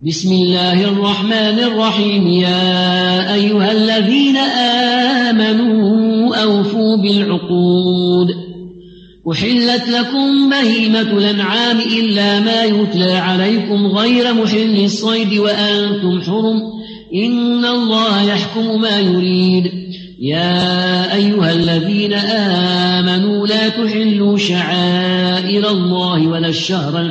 بسم الله الرحمن الرحيم. يا أيها الذين آمنوا أوفوا بالعقود. أحلت لكم بهيمة الأنعام إلا ما يتلى عليكم غير محل الصيد وأنتم حرم، إن الله يحكم ما يريد. يا أيها الذين آمنوا لا تحلوا شعائر الله ولا الشهر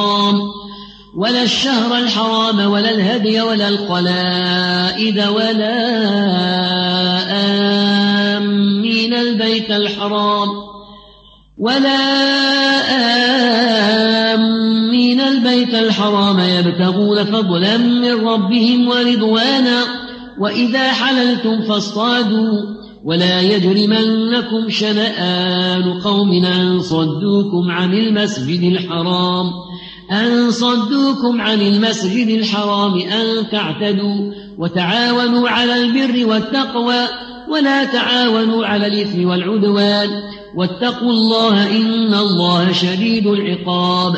الحرام ولا الهدي ولا القلائد ولا آمين البيت الحرام يبتغون فضلا من ربهم ورضوانا، وإذا حللتم فاصطادوا، ولا يجرمنكم شنآن قوم أن صدوكم عن المسجد الحرام أن تعتدوا، وتعاونوا على البر والتقوى ولا تعاونوا على الإثم والعدوان، واتقوا الله إن الله شديد العقاب.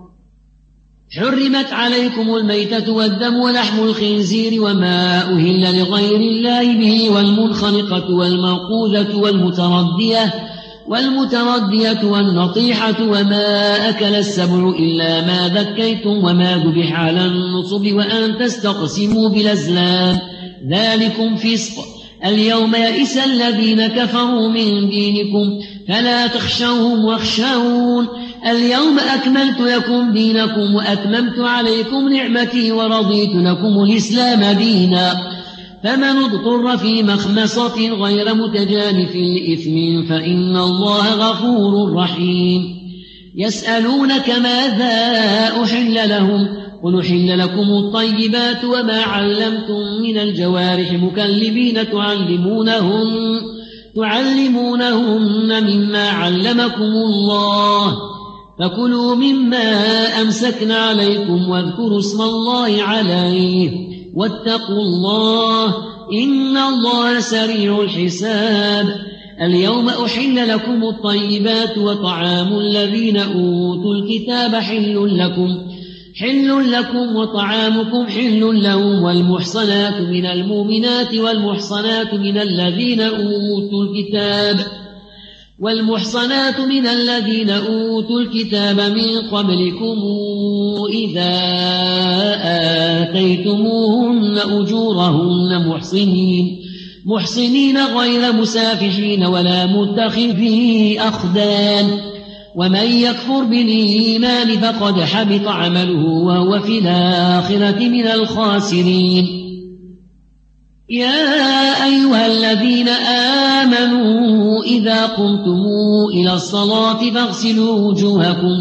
حرمت عليكم الميتة والدم ولحم الخنزير وما أهل لغير الله به، والمنخنقة والموقوذة والمتردية والنطيحة وما أكل السبع إلا ما ذكيتم وما ذبح على النصب، وأن تستقسموا بالأزلام، ذلكم فسق. اليوم يئس الذين كفروا من دينكم فلا تخشوهم واخشون. اليوم أكملت لكم دينكم وأتممت عليكم نعمتي ورضيت لكم الإسلام دينا، فمن اضطر في مخمصة غير متجانف لإثم فإن الله غفور رحيم. يسألونك ماذا أحل لهم، قل أحل لكم الطيبات وما علمتم من الجوارح مكلبين تعلمونهن مما علمكم الله، فكلوا مما أمسكن عليكم واذكروا اسم الله عليه، واتقوا الله إن الله سريع الحساب. اليوم أحل لكم الطيبات، وطعام الذين أوتوا الكتاب حل لكم وطعامكم حل لهم، والمحصنات من المؤمنات والمحصنات من الذين أوتوا الكتاب من قبلكم إذا آتيتموهن أجورهن محصنين غير مسافحين ولا متخذي أخدان، ومن يكفر بالإيمان فقد حبط عمله وهو في الآخرة من الخاسرين. يا أيها الذين آمنوا إذا قمتم إلى الصلاة فاغسلوا وجوهكم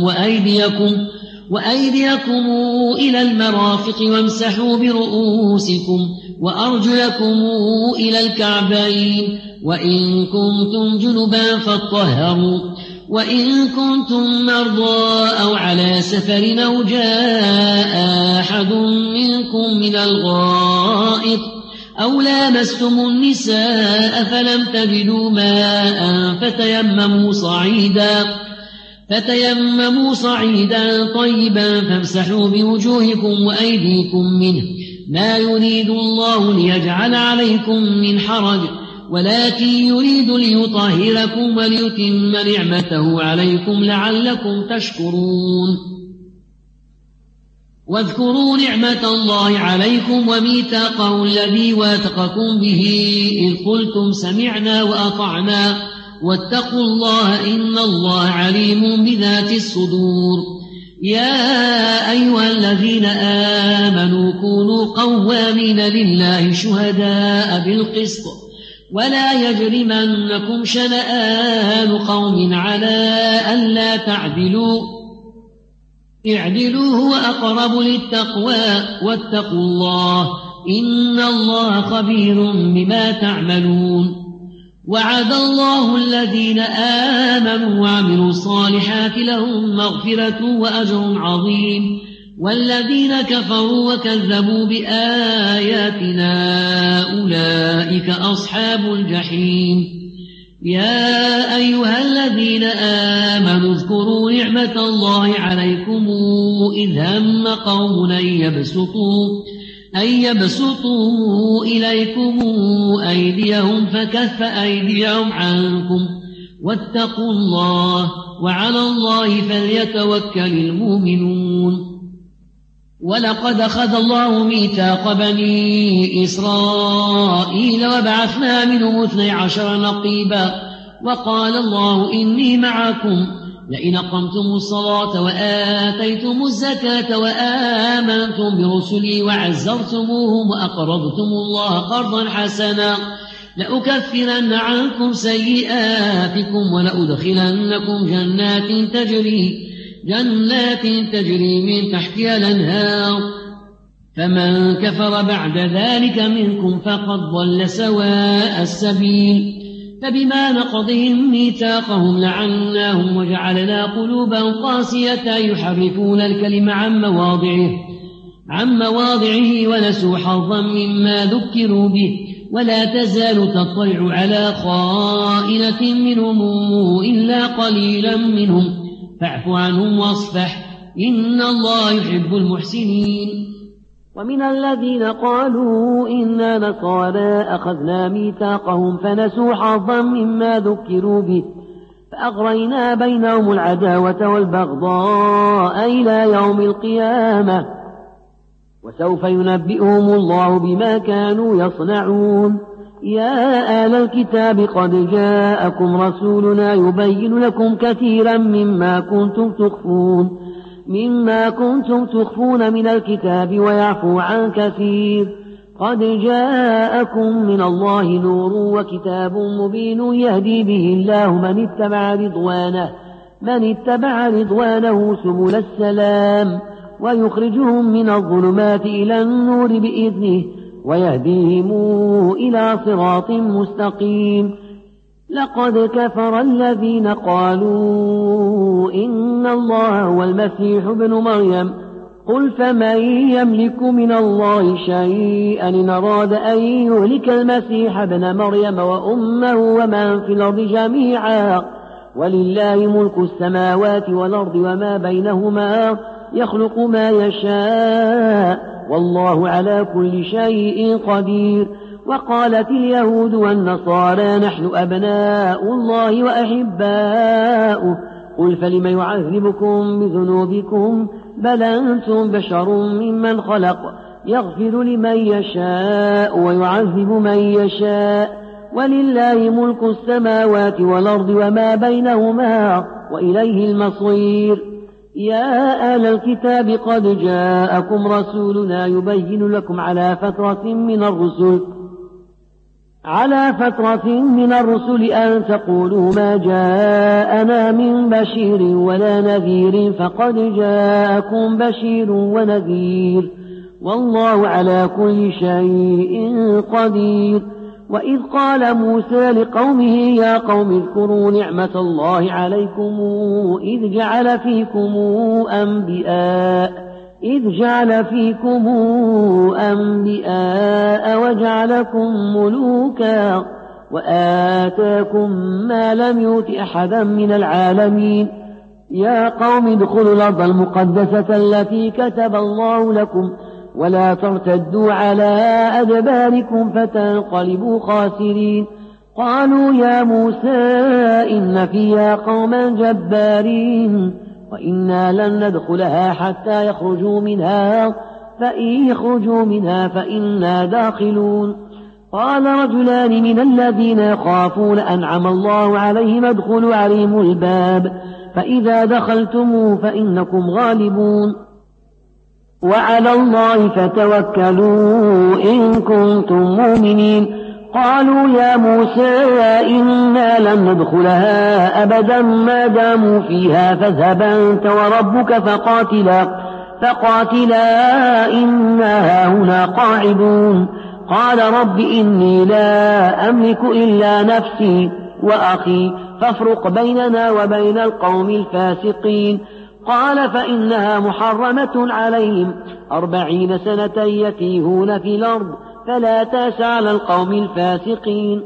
وأيديكم إلى المرافق وامسحوا برؤوسكم وأرجلكم إلى الكعبين، وإن كنتم جنبا فاطهروا، وإن كنتم مرضى أو على سفر أو جاء أحد منكم من الغائط أو لامستم النساء فلم تجدوا ماء فتيمموا صعيدا طيبا فامسحوا بوجوهكم وأيديكم منه، ما يريد الله ليجعل عليكم من حرج، ولكن يريد ليطهركم وليتم نعمته عليكم لعلكم تشكرون. واذكروا نعمة الله عليكم وميثاقه الذي واثقكم به إذ قلتم سمعنا وأطعنا، واتقوا الله إن الله عليم بذات الصدور. يا أيها الذين آمنوا كونوا قوامين لله شهداء بالقسط، ولا يجرمنكم شنآن قوم على ألا تعدلوا، اعدلوا هو أقرب للتقوى، واتقوا الله إن الله خبير بما تعملون. وعد الله الذين آمنوا وعملوا الصالحات لهم مغفرة وأجر عظيم، والذين كفروا وكذبوا بآياتنا أولئك أصحاب الجحيم. يا أيها الذين آمنوا اذكروا نعمة الله عليكم إذ هم قوم أن يبسطوا إليكم أيديهم فكف أيديهم عنكم واتقوا الله وعلى الله فليتوكل المؤمنون. ولقد أخذ الله ميثاق بني إسرائيل وبعثنا منهم 12 نقيبا وقال الله إني معكم لئن أقمتم الصلاة وآتيتم الزكاة وآمنتم برسلي وعزرتموهم وأقرضتم الله قرضا حسنا لأكفرن عنكم سيئاتكم ولأدخلنكم جنات تجري من تحتها الأنهار فمن كفر بعد ذلك منكم فقد ضل سواء السبيل. فبما نقضهم ميثاقهم لعناهم وجعلنا قلوبهم قاسية يحرفون الكلم عن مواضعه ونسوا حظا مما ذكروا به ولا تزال تطلع على خائنة منهم إلا قليلا منهم فاعف عنهم واصفح إن الله يحب المحسنين. ومن الذين قالوا إنا نصارى أخذنا ميثاقهم فنسوا حظا مما ذكروا به فأغرينا بينهم العداوة والبغضاء إلى يوم القيامة وسوف ينبئهم الله بما كانوا يصنعون. يا آل الكتاب قد جاءكم رسولنا يبين لكم كثيرا مما كنتم تخفون من الكتاب ويعفو عن كثير. قد جاءكم من الله نور وكتاب مبين يهدي به الله من اتبع رضوانه سبل السلام ويخرجهم من الظلمات إلى النور بإذنه ويهديهم إلى صراط مستقيم. لقد كفر الذين قالوا إن الله هو المسيح ابن مريم قل فمن يملك من الله شيئا إن أراد أن يهلك المسيح ابن مريم وأمه ومن في الأرض جميعا ولله ملك السماوات والأرض وما بينهما يخلق ما يشاء والله على كل شيء قدير. وقالت اليهود والنصارى نحن أبناء الله وأحباؤه قل فلم يعذبكم بذنوبكم بل أنتم بشر ممن خلق يغفر لمن يشاء ويعذب من يشاء ولله ملك السماوات والأرض وما بينهما وإليه المصير. يا أهل الكتاب قد جاءكم رسولنا يبين لكم على فترة من الرسل أن تقولوا ما جاءنا من بشير ولا نذير فقد جاءكم بشير ونذير والله على كل شيء قدير. وإذ قال موسى لقومه يا قوم اذكروا نعمة الله عليكم إذ جعل فيكم أنبياء وجعلكم ملوكا وآتاكم ما لم يؤت أحدا من العالمين. يا قوم ادخلوا الأرض المقدسة التي كتب الله لكم ولا ترتدوا على أدباركم فتنقلبوا خاسرين. قالوا يا موسى إن فيها قوما جبارين وإنا لن ندخلها حتى يخرجوا منها فإن يخرجوا منها فإنا داخلون. قال رجلان من الذين يخافون أنعم الله عليهم ادخلوا عليهم الباب فإذا دخلتموه فإنكم غالبون وعلى الله فتوكلوا إن كنتم مؤمنين. قالوا يا موسى إنا لن ندخلها أبدا ما داموا فيها فاذهب أنت وربك فقاتلا إنا هاهنا قاعدون. قال رب إني لا أملك إلا نفسي وأخي فافرق بيننا وبين القوم الفاسقين. قال فإنها محرمة عليهم 40 سنة يتيهون في الأرض فلا تأس على القوم الفاسقين.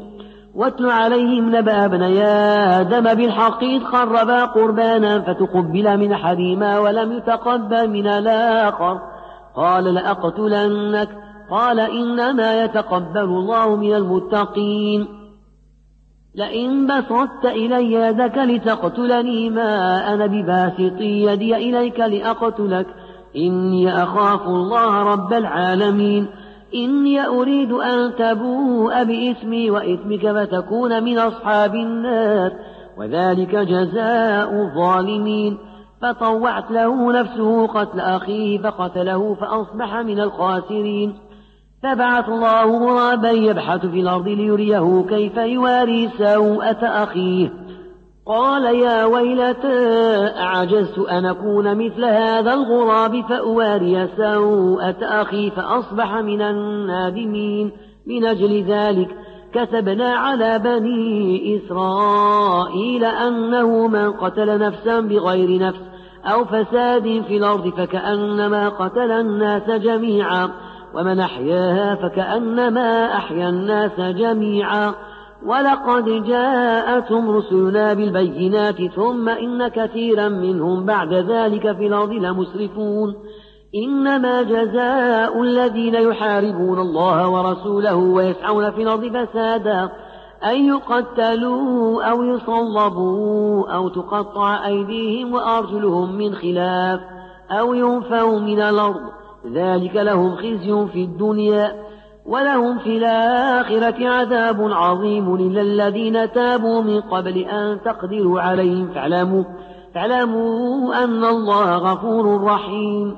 واتل عليهم نبأ ابني آدم بالحق إذ قربا قربانا فتقبل من أحدهما ولم يتقبل من الآخر قال لأقتلنك قال إنما يتقبل الله من المتقين لئن بسطت إلي يدك لتقتلني ما أنا بباسط يدي إليك لأقتلك إني أخاف الله رب العالمين إني أريد أن تبوء بإثمي وإثمك فتكون من أصحاب النار وذلك جزاء الظالمين فطوعت له نفسه قتل أخيه فقتله فأصبح من الخاسرين فبعث الله غرابا يبحث في الأرض ليريه كيف يواري سوءة أخيه قال يا ويلتى أعجزت أن أكون مثل هذا الغراب فأواري سوءة أخي فأصبح من النادمين من أجل ذلك كتبنا على بني إسرائيل أنه من قتل نفسا بغير نفس أو فساد في الأرض فكأنما قتل الناس جميعا ومن أحياها فكأنما أحيا الناس جميعا ولقد جاءتهم رسلنا بالبينات ثم إن كثيرا منهم بعد ذلك في الأرض لمسرفون إنما جزاء الذين يحاربون الله ورسوله ويسعون في الأرض فسادا أن يقتلوا أو يصلبوا أو تقطع أيديهم وأرجلهم من خلاف أو ينفوا من الأرض ذلك لهم خزي في الدنيا ولهم في الآخرة عذاب عظيم إلا الذين تابوا من قبل أن تقدروا عليهم فاعلموا أن الله غفور رحيم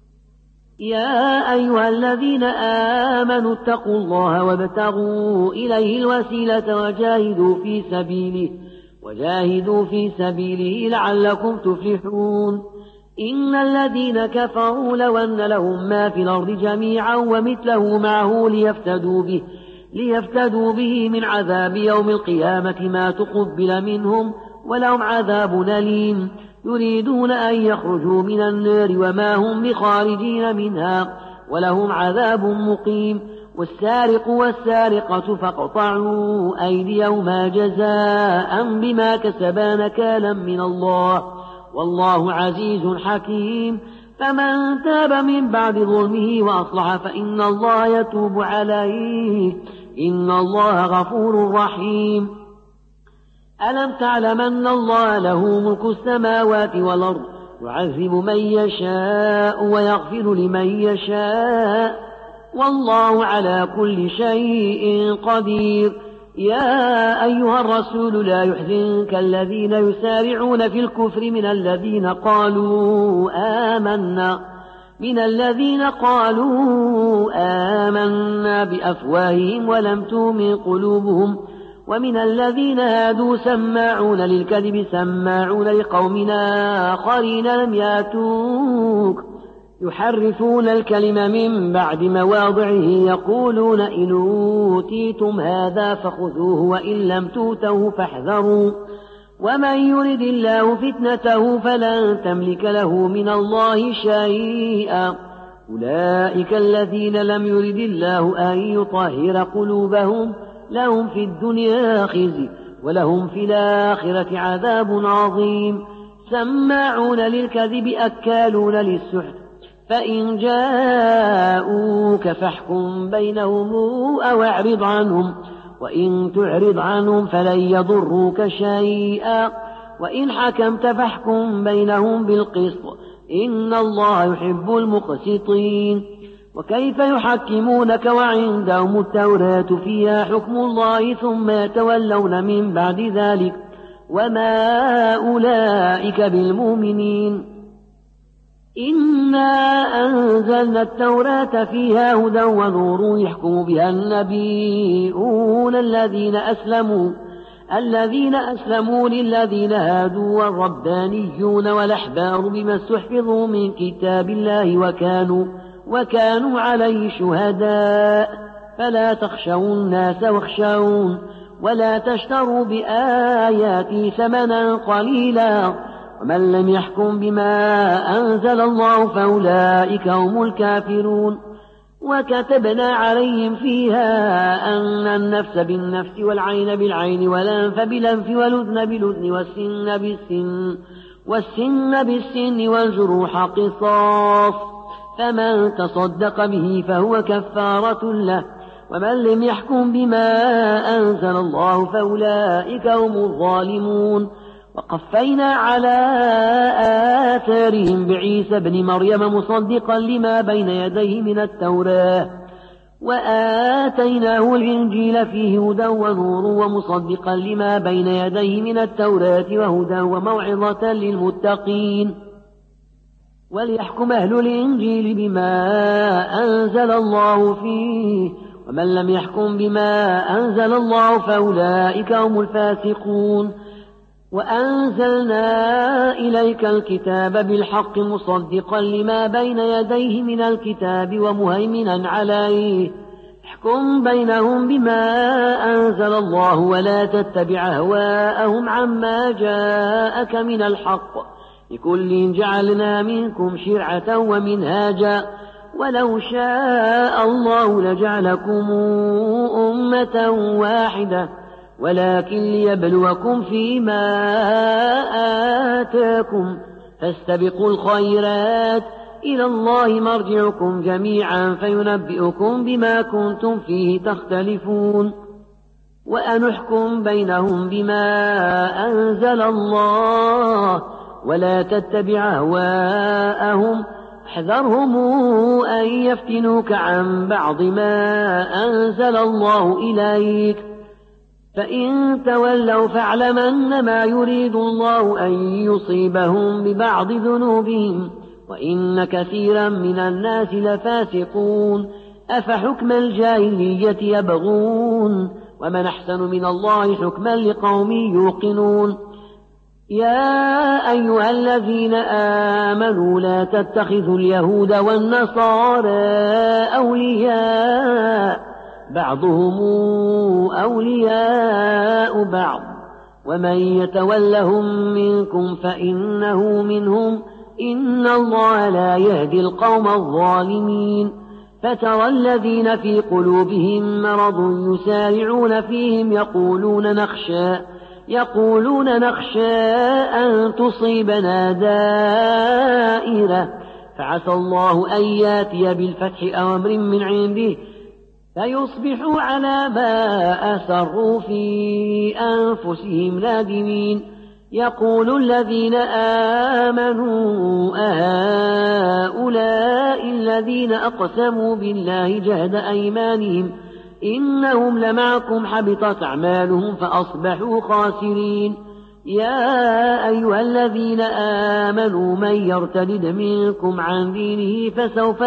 يا أيها الذين آمنوا اتقوا الله وابتغوا إليه الوسيلة وجاهدوا في سبيله لعلكم تفلحون إن الذين كفروا لو أن لهم ما في الأرض جميعا ومثله معه ليفتدوا به من عذاب يوم القيامة ما تقبل منهم ولهم عذاب أليم يريدون أن يخرجوا من النار وما هم بخارجين منها ولهم عذاب مقيم والسارق والسارقة فاقطعوا أيديهما جزاء بما كسبا نكالا من الله والله عزيز حكيم فمن تاب من بعد ظلمه وأصلح فإن الله يتوب عليه إن الله غفور رحيم ألم تعلم أن الله له ملك السماوات والأرض يعذب من يشاء ويغفر لمن يشاء والله على كل شيء قدير يا أيها الرسول لا يحزنك الذين يسارعون في الكفر من الذين قالوا آمنا بأفواههم ولم تؤمن قلوبهم ومن الذين هادوا سماعون للكذب سماعون لقوم آخرين لم يأتوك يحرفون الكلم من بعد مواضعه يقولون إن أوتيتم هذا فخذوه وإن لم تؤتوه فاحذروا ومن يرد الله فتنته فلن تملك له من الله شيئا أولئك الذين لم يرد الله أن يطهر قلوبهم لهم في الدنيا خزي ولهم في الآخرة عذاب عظيم سماعون للكذب أكالون للسحت فإن جاءوك فاحكم بينهم أو اعرض عنهم وإن تعرض عنهم فلن يضروك شيئا وإن حكمت فاحكم بينهم بالقسط إن الله يحب المقسطين وكيف يحكمونك وعندهم التوراة فيها حكم الله ثم يتولون من بعد ذلك وما أولئك بالمؤمنين إنا أنزلنا التوراة فيها هدى ونور يحكم بها النبيون الذين أسلموا للذين هادوا والربانيون والأحبار بما استحفظوا من كتاب الله وكانوا عليه شهداء فلا تخشوا الناس واخشون ولا تشتروا بآياتي ثمنا قليلا ومن لم يحكم بما أنزل الله فأولئك هم الكافرون وكتبنا عليهم فيها أن النفس بالنفس والعين بالعين والأنف بالأنف والأذن بالأذن والسن بالسن والجروح قصاص، فمن تصدق به فهو كفارة له، ومن لم يحكم بما أنزل الله فأولئك هم الظالمون. وقفينا على آثارهم بعيسى ابن مريم مصدقا لما بين يديه من التوراة، وآتيناه الإنجيل فيه هدى ونور ومصدقا لما بين يديه من التوراة وهدى وموعظة للمتقين. وليحكم أهل الإنجيل بما أنزل الله فيه، ومن لم يحكم بما أنزل الله فأولئك هم الفاسقون. وأنزلنا إليك الكتاب بالحق مصدقا لما بين يديه من الكتاب ومهيمنا عليه، احكم بينهم بما أنزل الله ولا تتبع أهواءهم عما جاءك من الحق، لكل جعلنا منكم شرعة ومنهاجا، ولو شاء الله لجعلكم أمة واحدة ولكن ليبلوكم فيما آتاكم، فاستبقوا الخيرات، إلى الله مرجعكم جميعا فينبئكم بما كنتم فيه تختلفون. وأنحكم بينهم بما أنزل الله ولا تتبع أهواءهم، احذرهم أن يفتنوك عن بعض ما أنزل الله إليك، فإن تولوا فاعلم أنما يريد الله أن يصيبهم ببعض ذنوبهم، وإن كثيرا من الناس لفاسقون. أفحكم الجاهلية يبغون، ومن أحسن من الله حكما لقوم يوقنون. يا أيها الذين آمنوا لا تتخذوا اليهود والنصارى أولياء، بعضهم أولياء بعض، ومن يتولهم منكم فإنه منهم، إن الله لا يهدي القوم الظالمين. فترى الذين في قلوبهم مرض يسارعون فيهم يقولون نخشى أن تصيبنا دائرة، فعسى الله أن ياتي بالفتح أو أمر من عنده فيصبحوا على ما أسروا في أنفسهم نادمين. يقول الذين آمنوا أهؤلاء الذين أقسموا بالله جهد أيمانهم إنهم لمعكم حبطت أعمالهم فأصبحوا خاسرين. يا أيها الذين آمنوا من يرتد منكم عن دينه فسوف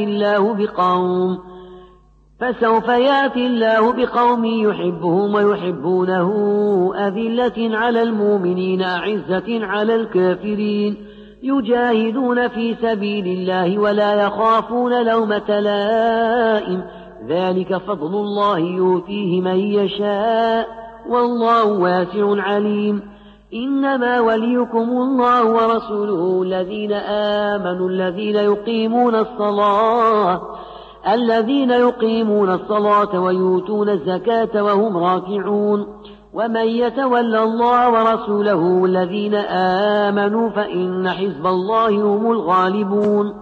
ياتي الله بقوم يحبهم ويحبونه أذلة على المؤمنين أعزة على الكافرين يجاهدون في سبيل الله ولا يخافون لومة لائم، ذلك فضل الله يؤتيه من يشاء والله واسع عليم. إنما وليكم الله ورسوله الذين آمنوا الذين يقيمون الصلاة ويؤتون الزكاة وهم راكعون. ومن يتول الله ورسوله الذين آمنوا فإن حزب الله هم الغالبون.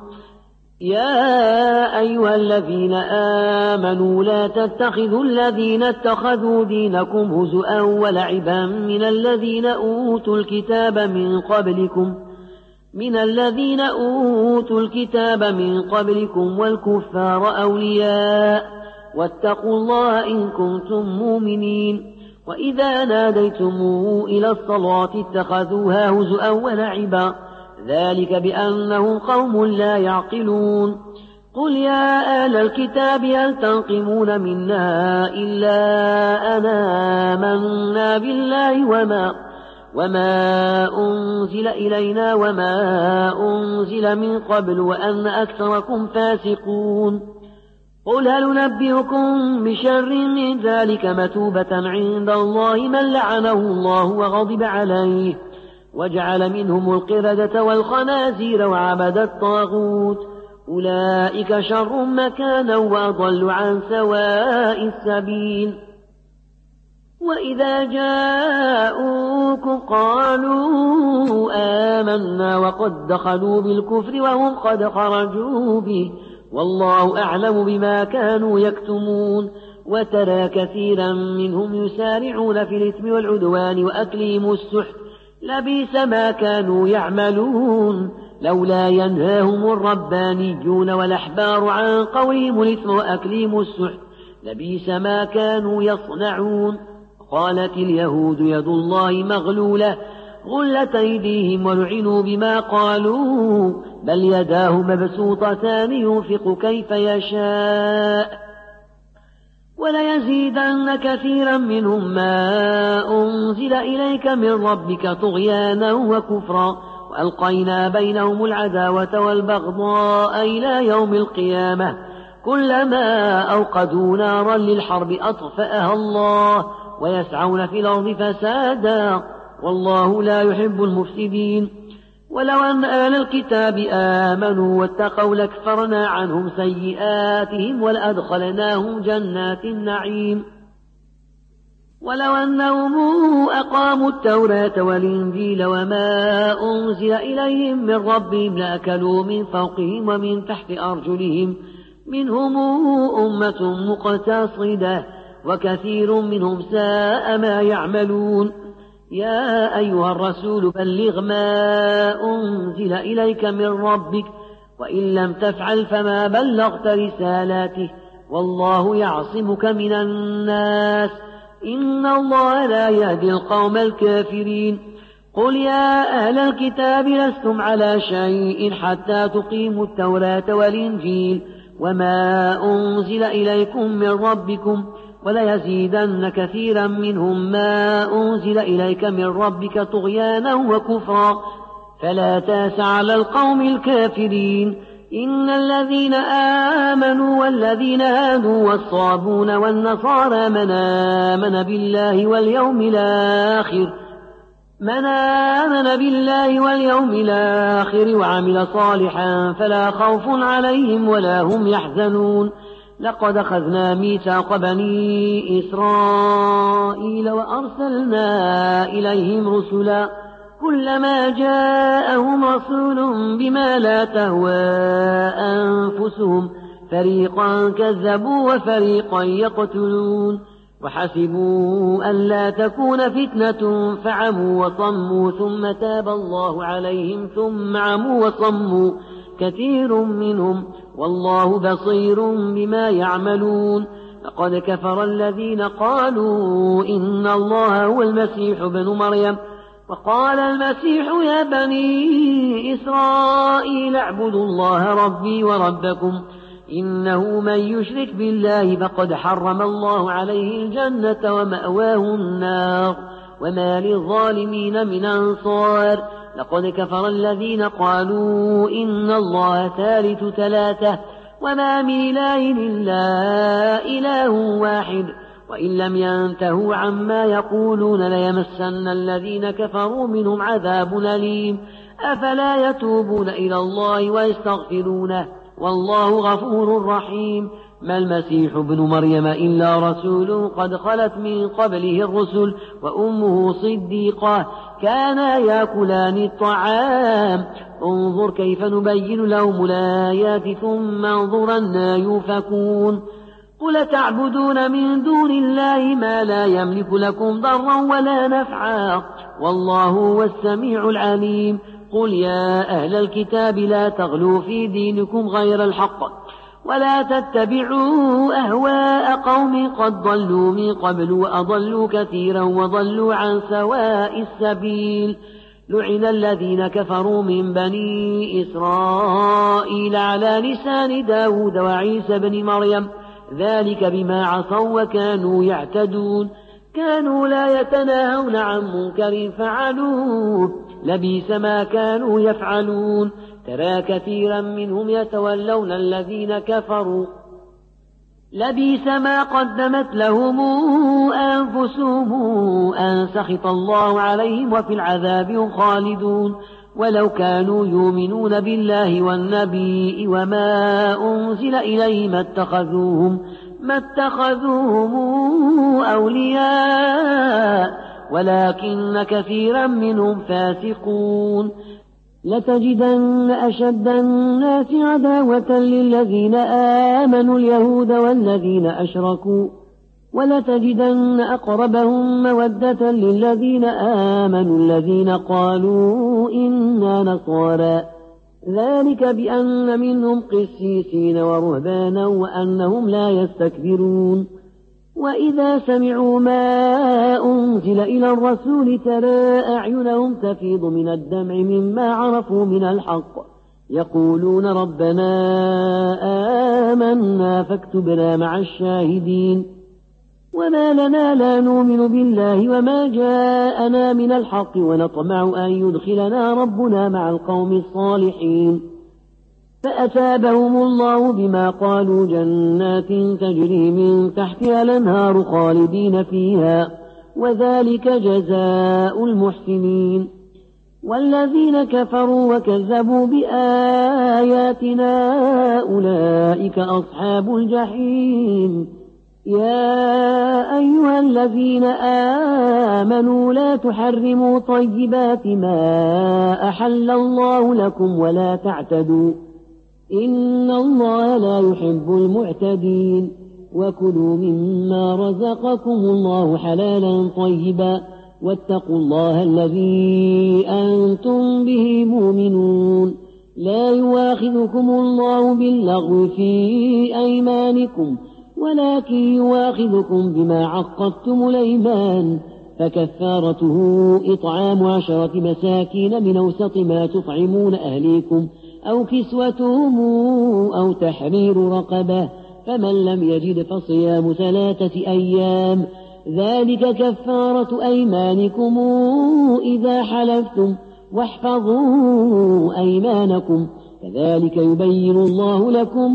يا أيها الذين آمنوا لا تتخذوا الذين اتخذوا دينكم هزؤا ولعبا من الذين أوتوا الكتاب من قبلكم والكفار أولياء، واتقوا الله إن كنتم مؤمنين. وإذا ناديتم إلى الصلاة اتخذوها هزؤا ولعبا، ذلك بأنهم قوم لا يعقلون. قل يا أهل الكتاب هل تنقمون منا إلا أن آمنا بالله وما أنزل إلينا وما أنزل من قبل وأن أكثركم فاسقون. قل هل ننبئكم بشر من ذلك مثوبة عند الله من لعنه الله وغضب عليه وجعل منهم القردة والخنازير وعبد الطاغوت أولئك شر مكانا وأضل عن سواء السبيل. وإذا جاءوكم قالوا آمنا وقد دخلوا بالكفر وهم قد خرجوا به والله أعلم بما كانوا يكتمون. وترى كثيرا منهم يسارعون في الإثم والعدوان وأكلهم السحت لبئس ما كانوا يعملون. لولا ينهاهم الربانيون والأحبار عن قولهم الإثم وأكلهم السحت لبئس ما كانوا يصنعون. قالت اليهود يد الله مغلولة غلت أيديهم ولعنوا بما قالوا بل يداه مبسوطتان ينفق كيف يشاء وليزيدن كثيرا منهم ما أنزل إليك من ربك طغيانا وكفرا وألقينا بينهم العداوة والبغضاء إلى يوم القيامة كلما أوقدوا نارا للحرب أطفأها الله ويسعون في الأرض فسادا والله لا يحب المفسدين. ولو أن أهل الكتاب آمنوا واتقوا لكفرنا عنهم سيئاتهم ولأدخلناهم جنات النعيم. ولو أنهم أقاموا التوراة والإنجيل وما أنزل إليهم من ربهم لأكلوا من فوقهم ومن تحت أرجلهم منهم أمة مقتصدة وكثير منهم ساء ما يعملون. يا أيها الرسول بلغ ما أنزل إليك من ربك وإن لم تفعل فما بلغت رسالاته والله يعصمك من الناس إن الله لا يهدي القوم الكافرين. قل يا أهل الكتاب لستم على شيء حتى تقيموا التوراة والإنجيل وما أنزل إليكم من ربكم وليزيدن كثيرا منهم ما أنزل إليك من ربك طغيانا وكفرا فلا تاس على القوم الكافرين. إن الذين آمنوا والذين هادوا والصابون والنصارى من آمن بالله واليوم الآخر وعمل صالحا فلا خوف عليهم ولا هم يحزنون. لقد أخذنا ميثاق بني إسرائيل وأرسلنا إليهم رسلا كلما جاءهم رسول بما لا تهوى أنفسهم فريقا كذبوا وفريقا يقتلون. وحسبوا أن لا تكون فتنة فعموا وصموا ثم تاب الله عليهم ثم عموا وصموا كثير منهم والله بصير بما يعملون. لقد كفر الذين قالوا إن الله هو المسيح ابن مريم وقال المسيح يا بني إسرائيل اعبدوا الله ربي وربكم إنه من يشرك بالله فقد حرم الله عليه الجنة ومأواه النار وما للظالمين من أنصار. لقد كفر الذين قالوا إن الله ثالث ثلاثة وما من إله إلا إله واحد وإن لم ينتهوا عما يقولون ليمسن الذين كفروا منهم عذاب أليم. أفلا يتوبون إلى الله ويستغفرونه والله غفور رحيم. ما المسيح ابن مريم إلا رسول قد خلت من قبله الرسل وأمه صديقة كانا يأكلان الطعام انظر كيف نبين لهم الآيات ثم انظر أنا يؤفكون. قل تعبدون من دون الله ما لا يملك لكم ضرا ولا نفعا والله هو السميع العليم. قل يا أهل الكتاب لا تغلوا في دينكم غير الحق ولا تتبعوا أهواء قوم قد ضلوا من قبل وأضلوا كثيرا وضلوا عن سواء السبيل. لعن الذين كفروا من بني إسرائيل على لسان داود وعيسى بن مريم ذلك بما عصوا وكانوا يعتدون. كانوا لا يتناهون عن منكر فعلوه لبئس ما كانوا يفعلون. ترى كثيرا منهم يتولون الذين كفروا لبئس ما قدمت لهم أنفسهم أن سخط الله عليهم وفي العذاب خالدون. ولو كانوا يؤمنون بالله والنبي وما أنزل إليه ما اتخذوهم أولياء ولكن كثيرا منهم فاسقون. لتجدن أشد الناس عداوة للذين آمنوا اليهود والذين أشركوا ولتجدن أقربهم مودة للذين آمنوا الذين قالوا إنا نصارى ذلك بأن منهم قسيسين ورهبانا وأنهم لا يستكبرون. وإذا سمعوا ما أنزل إلى الرسول ترى أعينهم تفيض من الدمع مما عرفوا من الحق يقولون ربنا آمنا فاكتبنا مع الشاهدين. وما لنا لا نؤمن بالله وما جاءنا من الحق ونطمع أن يدخلنا ربنا مع القوم الصالحين. فأثابهم الله بما قالوا جنات تجري من تحتها الأنهار خالدين فيها وذلك جزاء المحسنين. والذين كفروا وكذبوا بآياتنا أولئك أصحاب الجحيم. يا أيها الذين آمنوا لا تحرموا طيبات ما أحل الله لكم ولا تعتدوا إن الله لا يحب المعتدين. وكلوا مما رزقكم الله حلالا طيبا واتقوا الله الذي أنتم به مؤمنون. لا يواخذكم الله باللغو في أيمانكم ولكن يواخذكم بما عقدتم الأيمان فكفارته إطعام 10 مساكين من أوسط ما تطعمون أهليكم أو كسوتهم أو تحرير رقبة فمن لم يجد فصيام 3 أيام ذلك كفارة أيمانكم إذا حلفتم واحفظوا أيمانكم كذلك يبين الله لكم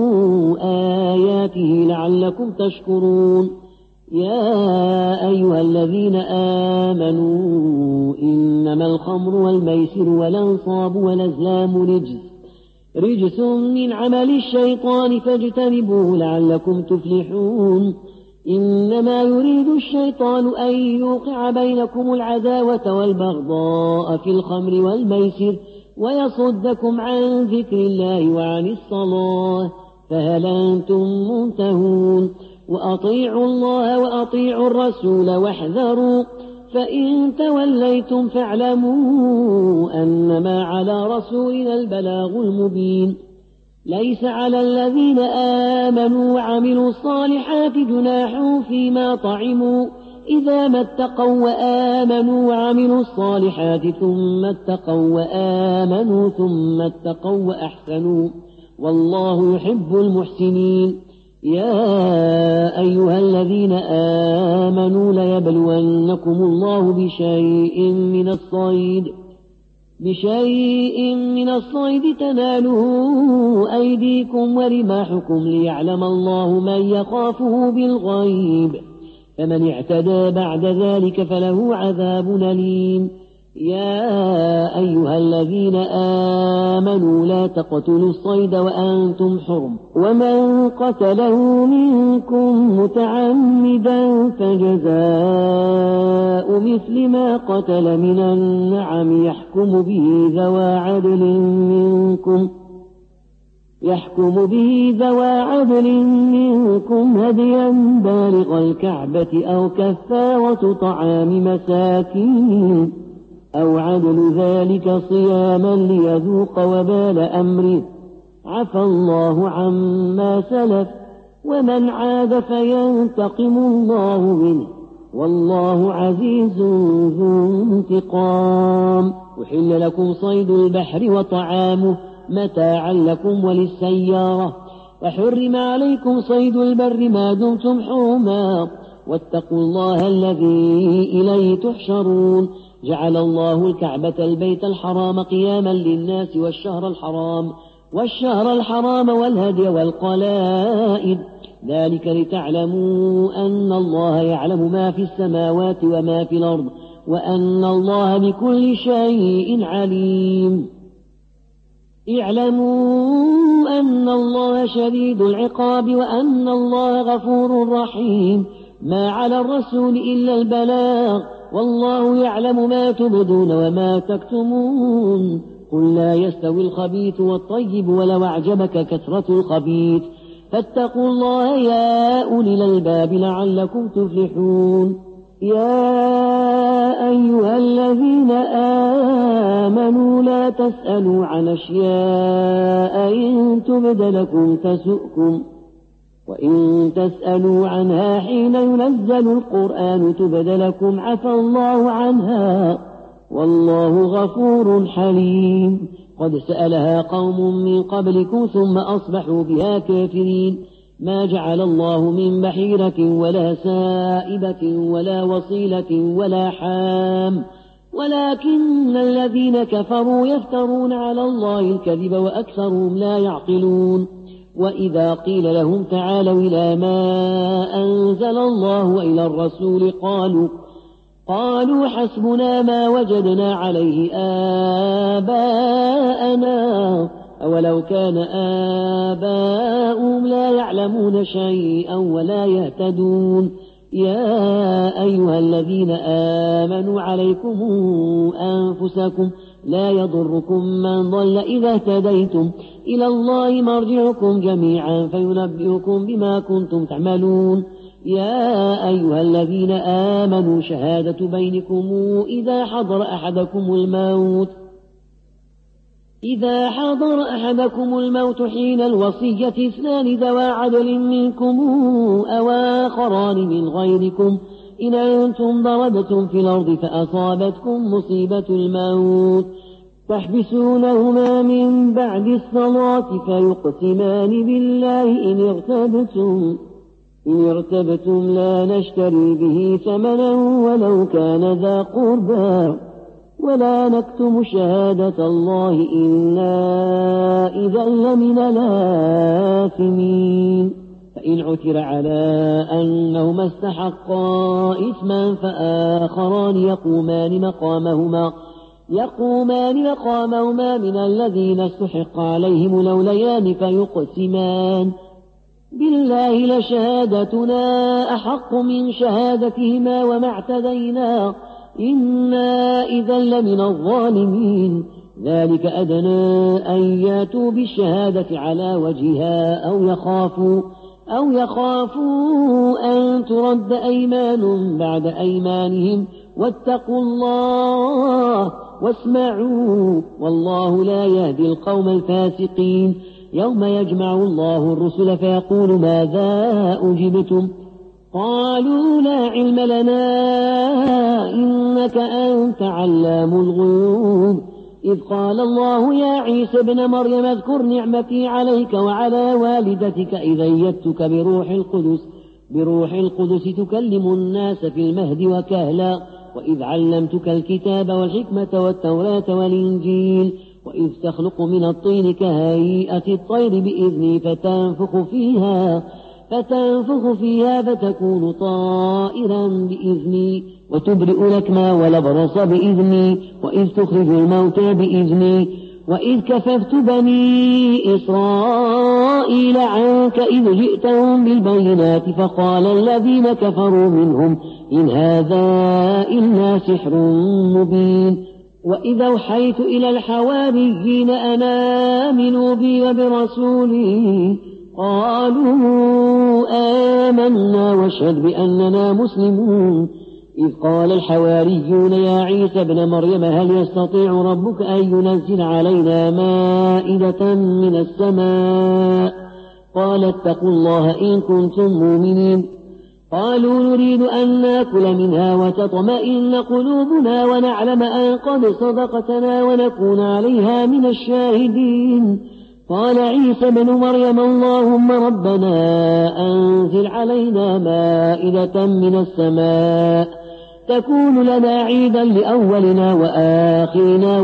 آياته لعلكم تشكرون. يا أيها الذين آمنوا إنما الخمر والميسر والأنصاب والأزلام رجس من عمل الشيطان فاجتنبوه لعلكم تفلحون. إنما يريد الشيطان أن يوقع بينكم العداوة والبغضاء في الخمر والميسر ويصدكم عن ذكر الله وعن الصلاة فهل أنتم منتهون. وأطيعوا الله وأطيعوا الرسول واحذروا فإن توليتم فاعلموا أنما على رسولنا البلاغ المبين. ليس على الذين آمنوا وعملوا الصالحات جناح فيما طعموا إذا ما اتقوا وآمنوا وعملوا الصالحات ثم اتقوا وآمنوا ثم اتقوا وأحسنوا والله يحب المحسنين. يا أيها الذين آمنوا ليبلونكم الله بشيء من الصيد تناله أيديكم ورماحكم ليعلم الله من يخافه بالغيب فمن اعتدى بعد ذلك فله عذاب أليم. يا أيها الذين آمنوا لا تقتلوا الصيد وأنتم حرم ومن قتله منكم متعمدا فجزاء مثل ما قتل من النعم يحكم به ذوى عدل منكم هديا بالغ الكعبة أو كفارة طعام مساكين أو عدل ذلك صياما ليذوق وبال أمره عفى الله عما سلف ومن عاد فينتقم الله منه والله عزيز ذو انتقام. أحل لكم صيد البحر وطعامه متاعا لكم وللسيارة وحرم عليكم صيد البر ما دمتم حرما واتقوا الله الذي إليه تحشرون. جعل الله الكعبة البيت الحرام قياما للناس والشهر الحرام والهدي والقلائد ذلك لتعلموا أن الله يعلم ما في السماوات وما في الأرض وأن الله بكل شيء عليم. اعلموا أن الله شديد العقاب وأن الله غفور رحيم. ما على الرسول إلا البلاغ، والله يعلم ما تبدون وما تكتمون. قل لا يستوي الخبيث والطيب ولو أعجبك كثرة الخبيث، فاتقوا الله يا أولي الألباب لعلكم تفلحون. يا أيها الذين آمنوا لا تسألوا عن أشياء إن تبد لكم تسؤكم، وإن تسألوا عنها حين ينزل القرآن تبد لكم عفى الله عنها، والله غفور حليم. قد سألها قوم من قبلكم ثم أصبحوا بها كافرين. ما جعل الله من بحيرة ولا سائبة ولا وصيلة ولا حام، ولكن الذين كفروا يفترون على الله الكذب وأكثرهم لا يعقلون. وإذا قيل لهم تعالوا إلى ما أنزل الله وإلى الرسول قالوا حسبنا ما وجدنا عليه آباءنا، أولو كان آباؤهم لا يعلمون شيئا ولا يهتدون. يا أيها الذين آمنوا عليكم أنفسكم لا يضركم من ضل إذا اهتديتم، إلى الله مرجعكم جميعا فينبئكم بما كنتم تعملون. يا أيها الذين آمنوا شهادة بينكم إذا حضر أحدكم الموت حين الوصية اثنان ذوى عدل منكم أو آخران من غيركم إن أنتم ضربتم في الأرض فأصابتكم مصيبة الموت تحبسونهما من بعد الصلاة فيقسمان بالله إن ارتبتم لا نشتري به ثمنا ولو كان ذا قربى ولا نكتم شهادة الله إنا إذا لمن الآثمين. فإن عثر على أنهما استحقا إثما فآخران يقومان مقامهما من الذين استحق عليهم الأوليان فيقسمان بالله لشهادتنا أحق من شهادتهما وما اعتدينا إنا إذا لمن الظالمين. ذلك أدنى أن ياتوا بالشهادة على وجهها أو يخافوا أن ترد أيمان بعد أيمانهم واتقوا الله واسمعوا والله لا يهدي القوم الفاسقين. يوم يجمع الله الرسل فيقول ماذا أجبتم قالوا لا علم لنا إنك أنت علام الغيوب. إذ قال الله يا عيسى ابن مريم اذكر نعمتي عليك وعلى والدتك إذ أيدتك بروح القدس تكلم الناس في المهد وكهلا وإذ علمتك الكتاب والحكمة والتوراة والإنجيل وإذ تخلق من الطين كهيئة الطير بإذني فتنفخ فيها فتكون طائرا بإذني وتبرئ الأكمى والأبرص بإذني وإذ تخرج الموتى بإذني وإذ كففت بني إسرائيل عنك إذ جئتهم بالبينات فقال الذين كفروا منهم إن هذا إلا سحر مبين. وإذ أوحيت إلى الحواريين أن آمنوا بي وبرسولي قالوا آمنا واشهد بأننا مسلمون. إذ قال الحواريون يا عيسى ابن مريم هل يستطيع ربك أن ينزل علينا مائدة من السماء قال اتقوا الله إن كنتم مؤمنين. قالوا نريد أن نأكل منها وتطمئن قلوبنا ونعلم أن قد صدقتنا ونكون عليها من الشاهدين. قال عيسى ابن مريم اللهم ربنا أنزل علينا مائدة من السماء تكون لنا عيدا لأولنا وآخرنا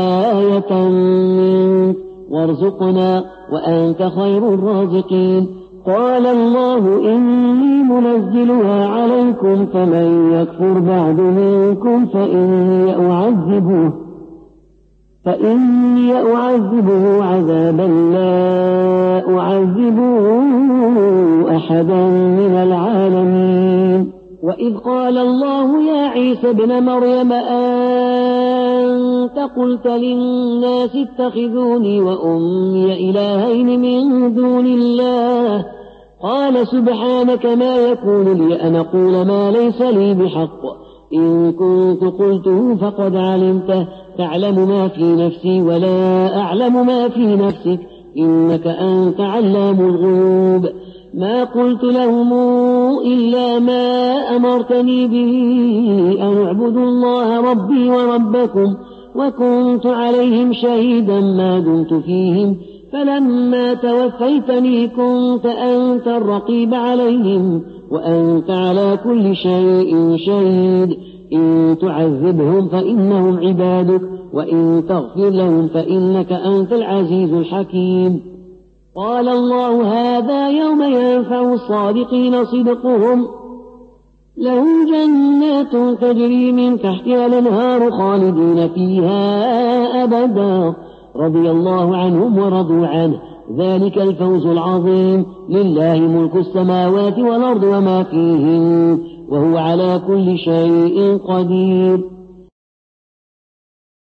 وآية منك وارزقنا وأنت خير الرازقين. قال الله إني منزلها عليكم فمن يكفر بعد منكم فإني أعذبه عذابا لا أعذبه أحدا من العالمين. وإذ قال الله يا عيسى ابن مريم أنت قلت للناس اتخذوني وأمي إلهين من دون الله قال سبحانك ما يكون لي أن أقول ما ليس لي بحق إن كنت قلته فقد علمته تعلم ما في نفسي ولا أعلم ما في نفسك إنك أنت علام الغيوب. ما قلت لهم إلا ما أمرتني به أن اعبدوا الله ربي وربكم وكنت عليهم شهيدا ما دمت فيهم فلما توفيتني كنت أنت الرقيب عليهم وأنت على كل شيء شهيد. إن تعذبهم فإنهم عبادك وإن تغفر لهم فإنك أنت العزيز الحكيم. قال الله هذا يوم ينفع الصادقين صدقهم لهم جنات تجري من تحتها الأنهار خالدين فيها أبدا رضي الله عنهم ورضوا عنه ذلك الفوز العظيم. لله ملك السماوات والأرض وما فيهن وهو على كل شيء قدير.